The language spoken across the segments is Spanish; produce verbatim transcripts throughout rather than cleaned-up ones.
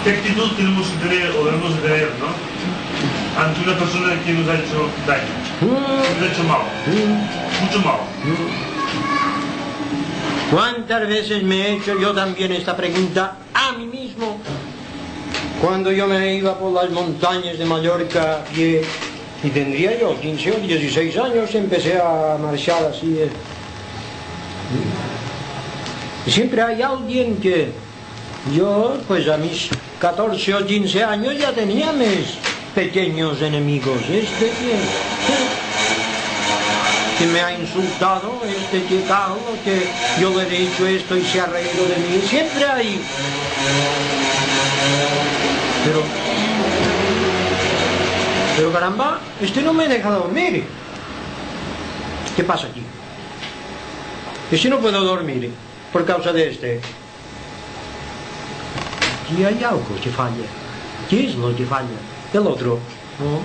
¿Qué actitud tenemos que tener o debemos de tener, ¿no? Ante una persona que nos ha hecho daño, que nos ha hecho mal, mucho mal? ¿Cuántas veces me he hecho yo también esta pregunta a mí mismo? Cuando yo me iba por las montañas de Mallorca a pie, y tendría yo quince o dieciséis años, empecé a marchar así. Eh. Y siempre hay alguien que yo, pues a mis catorce o quince años ya tenía mis pequeños enemigos. Este que, que me ha insultado, este que Carlos, que yo le he dicho esto y se ha reído de mí. Siempre hay. Pero, pero caramba, este no me deja dormir. ¿Qué pasa aquí? Este no puedo dormir por causa de este. Aquí hay algo que falla. ¿Qué es lo que falla? El otro, ¿no?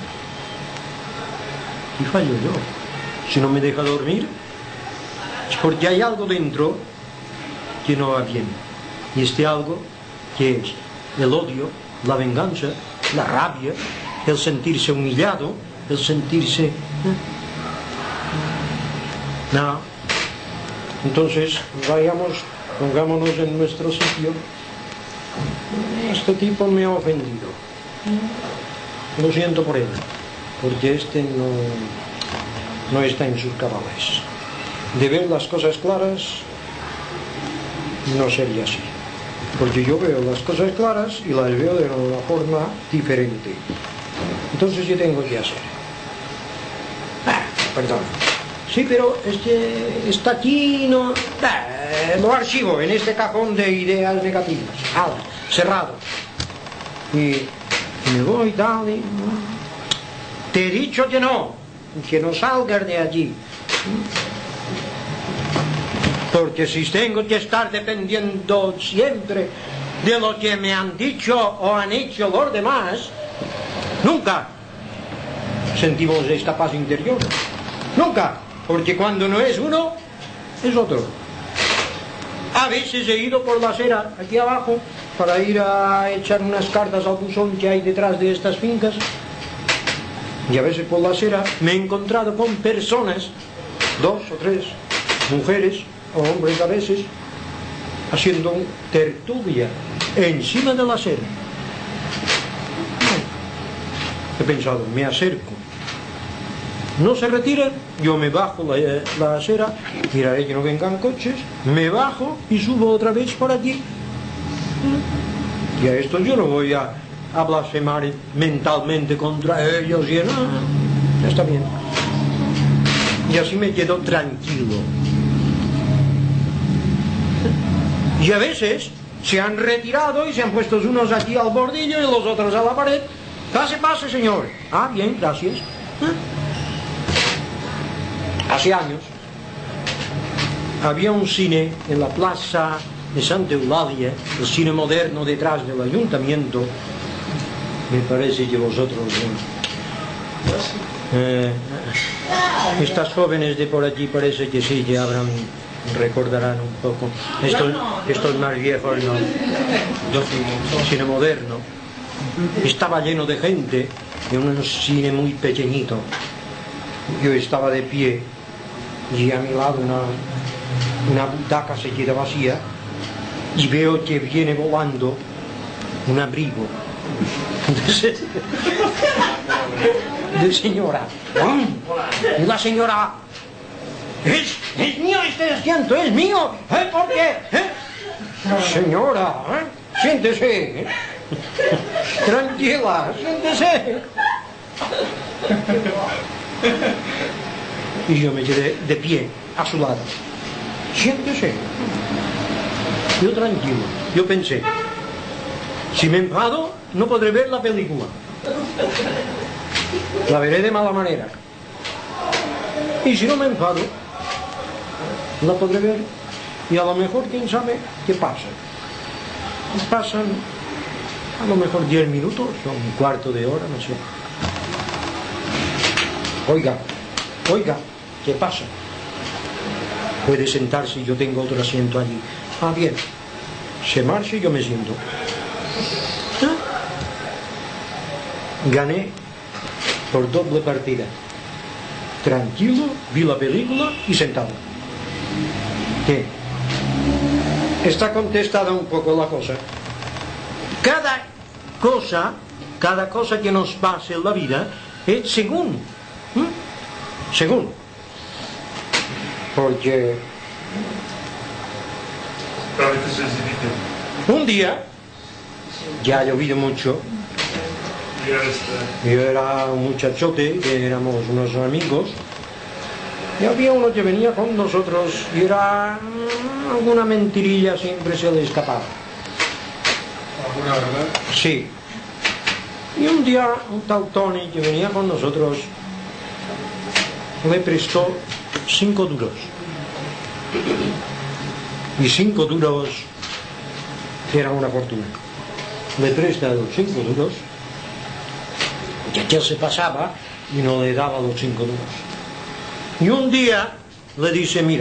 ¿Qué fallo yo? Si no me deja dormir, es porque hay algo dentro que no va bien. Y este algo, que es el odio, la venganza, la rabia, el sentirse humillado, el sentirse... ¿eh? No. Entonces, vayamos, pongámonos en nuestro sitio. Este tipo me ha ofendido. Lo siento por él, porque este no, no está en sus cabales. De ver las cosas claras, no sería así. Porque yo veo las cosas claras y las veo de una forma diferente. Entonces, ¿qué tengo que hacer? Ah, perdón. Sí, pero este está aquí, no... Eh, lo archivo en este cajón de ideas negativas. Ala, cerrado. Y, y me voy, tal, y... Te he dicho que no, que no salgas de allí. Porque si tengo que estar dependiendo siempre de lo que me han dicho o han hecho los demás, nunca sentimos esta paz interior. Nunca. Porque cuando no es uno, es otro. A veces he ido por la acera, aquí abajo, para ir a echar unas cartas al buzón que hay detrás de estas fincas. Y a veces por la acera me he encontrado con personas, dos o tres mujeres o hombres a veces, haciendo tertulia encima de la acera. He pensado, me acerco. No se retiran, yo me bajo la, la acera, miraré que no vengan coches, me bajo y subo otra vez por aquí. Y a esto yo no voy a, a blasfemar mentalmente contra ellos y no, ya está bien. Y así me quedo tranquilo. Y a veces se han retirado y se han puesto unos aquí al bordillo y los otros a la pared. Pase, pase, señor. Ah, bien, gracias. Hace años había un cine en la plaza de Santa Eulalia, el cine moderno detrás del ayuntamiento. Me parece que vosotros eh, estas jóvenes de por allí parece que sí, que habrán, recordarán un poco. Estos, estos más viejos no. Cine moderno. Estaba lleno de gente en un cine muy pequeñito. Yo estaba de pie y a mi lado una, una butaca se queda vacía y veo que viene volando un abrigo de, de señora. Y la señora, es, es mío este asiento, es mío, ¿eh? ¿Por qué? ¿Eh? Señora, ¿eh? Siéntese, ¿eh? Tranquila, siéntese. Y yo me quedé de pie a su lado. Siéntese. Yo tranquilo. Yo pensé, si me enfado no podré ver la película. La veré de mala manera. Y si no me enfado, la podré ver. Y a lo mejor, quién sabe qué pasa. Pasan a lo mejor diez minutos o un cuarto de hora, no sé. Oiga, oiga, ¿qué pasa? Puede sentarse, yo tengo otro asiento allí. Ah, bien. Se marcha y yo me siento. ¿Ah? Gané por doble partida. Tranquilo, vi la película y sentado. ¿Qué? Está contestada un poco la cosa. Cada cosa, cada cosa que nos pase en la vida es según. ¿Mm? Según. Porque Prawie też jest zbity. un día, ya ha llovido mucho, Jest... yo era un muchachote, que éramos unos amigos, y había uno que venía con nosotros y era mm, alguna mentirilla siempre se le escapaba. ¿Alguna verdad? Sí. Y un día un tal Tony que venía con nosotros le prestó cinco duros. Y cinco duros era una fortuna. Le presta los cinco duros y aquel se pasaba y no le daba los cinco duros. Y un día le dice, mira,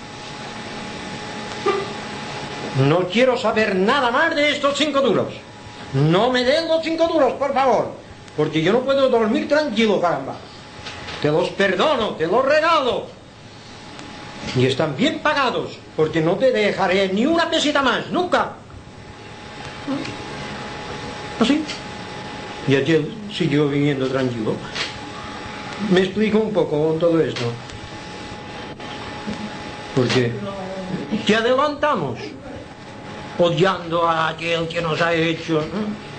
no quiero saber nada más de estos cinco duros. No me den los cinco duros, por favor, porque yo no puedo dormir tranquilo, caramba. Te los perdono, te los regalo. Y están bien pagados, porque no te dejaré ni una peseta más, nunca. Así. Y aquel siguió viviendo tranquilo. Me explico un poco con todo esto. Porque te adelantamos odiando a aquel que nos ha hecho, ¿no?